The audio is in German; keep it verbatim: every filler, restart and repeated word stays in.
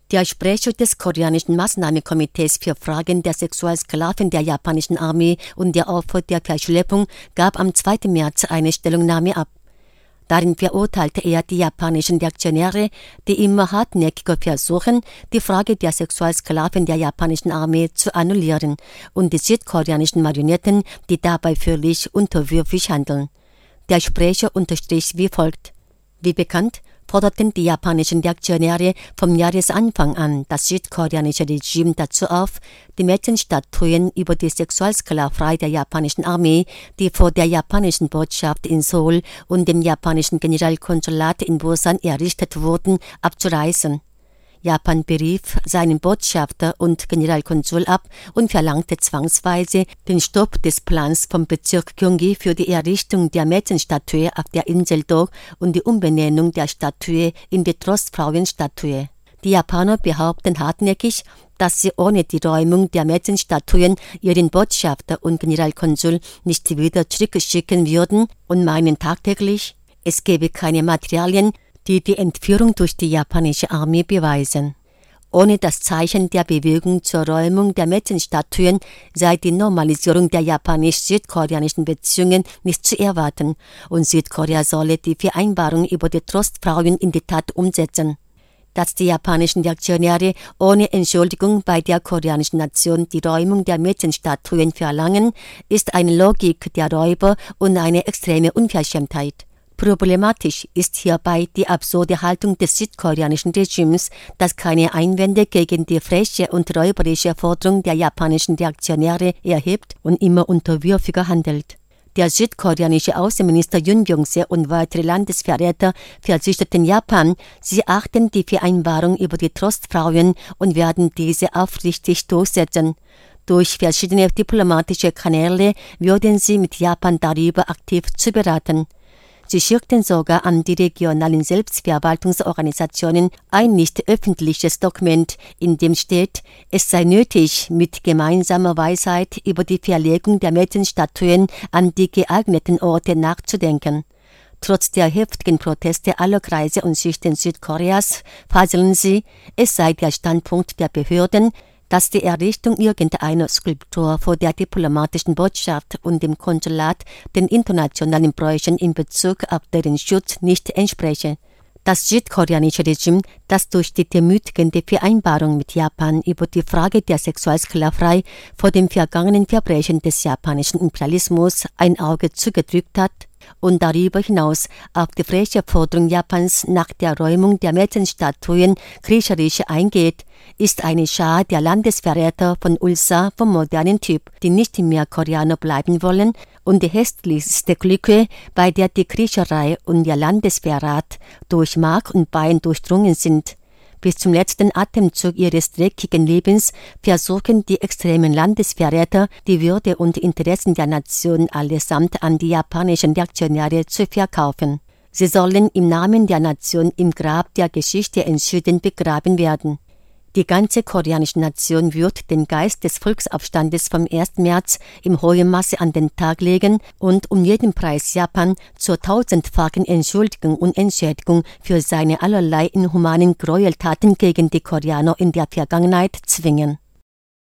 Der Sprecher des koreanischen Maßnahmenkomitees für Fragen der Sexualsklaven der japanischen Armee und der Opfer der Verschleppung gab am zweiten März eine Stellungnahme ab. Darin verurteilte er die japanischen Reaktionäre, die immer hartnäckiger versuchen, die Frage der Sexualsklaven der japanischen Armee zu annullieren, und die südkoreanischen Marionetten, die dabei völlig unterwürfig handeln. Der Sprecher unterstrich wie folgt: Wie bekannt, forderten die japanischen Reaktionäre vom Jahresanfang an das südkoreanische Regime dazu auf, die Mädchenstatuen über die Sexualsklaverei der japanischen Armee, die vor der japanischen Botschaft in Seoul und dem japanischen Generalkonsulat in Busan errichtet wurden, abzureißen. Japan berief seinen Botschafter und Generalkonsul ab und verlangte zwangsweise den Stopp des Plans vom Bezirk Gyeonggi für die Errichtung der Mädchenstatue auf der Insel Do und die Umbenennung der Statue in die Trostfrauenstatue. Die Japaner behaupten hartnäckig, dass sie ohne die Räumung der Mädchenstatuen ihren Botschafter und Generalkonsul nicht wieder zurückschicken würden und meinen tagtäglich, es gebe keine Materialien, die die Entführung durch die japanische Armee beweisen. Ohne das Zeichen der Bewegung zur Räumung der Mädchenstatuen sei die Normalisierung der japanisch-südkoreanischen Beziehungen nicht zu erwarten, und Südkorea solle die Vereinbarung über die Trostfrauen in die Tat umsetzen. Dass die japanischen Reaktionäre ohne Entschuldigung bei der koreanischen Nation die Räumung der Mädchenstatuen verlangen, ist eine Logik der Räuber und eine extreme Unverschämtheit. Problematisch ist hierbei die absurde Haltung des südkoreanischen Regimes, das keine Einwände gegen die freche und räuberische Forderung der japanischen Reaktionäre erhebt und immer unterwürfiger handelt. Der südkoreanische Außenminister Yoon Byung-se und weitere Landesverräter versicherten Japan, sie achten die Vereinbarung über die Trostfrauen und werden diese aufrichtig durchsetzen. Durch verschiedene diplomatische Kanäle würden sie mit Japan darüber aktiv zu beraten. Sie schickten sogar an die regionalen Selbstverwaltungsorganisationen ein nicht öffentliches Dokument, in dem steht, es sei nötig, mit gemeinsamer Weisheit über die Verlegung der Mädchenstatuen an die geeigneten Orte nachzudenken. Trotz der heftigen Proteste aller Kreise und Schichten Südkoreas faseln sie, es sei der Standpunkt der Behörden, dass die Errichtung irgendeiner Skulptur vor der diplomatischen Botschaft und dem Konsulat den internationalen Bräuchen in Bezug auf deren Schutz nicht entspreche. Das südkoreanische Regime, das durch die demütigende Vereinbarung mit Japan über die Frage der Sexualsklaverei vor den vergangenen Verbrechen des japanischen Imperialismus ein Auge zugedrückt hat und darüber hinaus auf die freche Forderung Japans nach der Räumung der Mädchenstatuen kriecherisch eingeht, ist eine Schar der Landesverräter von Ulsa vom modernen Typ, die nicht mehr Koreaner bleiben wollen und die hässlichste Clique, bei der die Kriecherei und der Landesverrat durch Mark und Bein durchdrungen sind. Bis zum letzten Atemzug ihres dreckigen Lebens versuchen die extremen Landesverräter, die Würde und Interessen der Nation allesamt an die japanischen Reaktionäre zu verkaufen. Sie sollen im Namen der Nation im Grab der Geschichte entschieden begraben werden. Die ganze koreanische Nation wird den Geist des Volksaufstandes vom ersten März im hohen Maße an den Tag legen und um jeden Preis Japan zur tausendfachen Entschuldigung und Entschädigung für seine allerlei inhumanen Gräueltaten gegen die Koreaner in der Vergangenheit zwingen.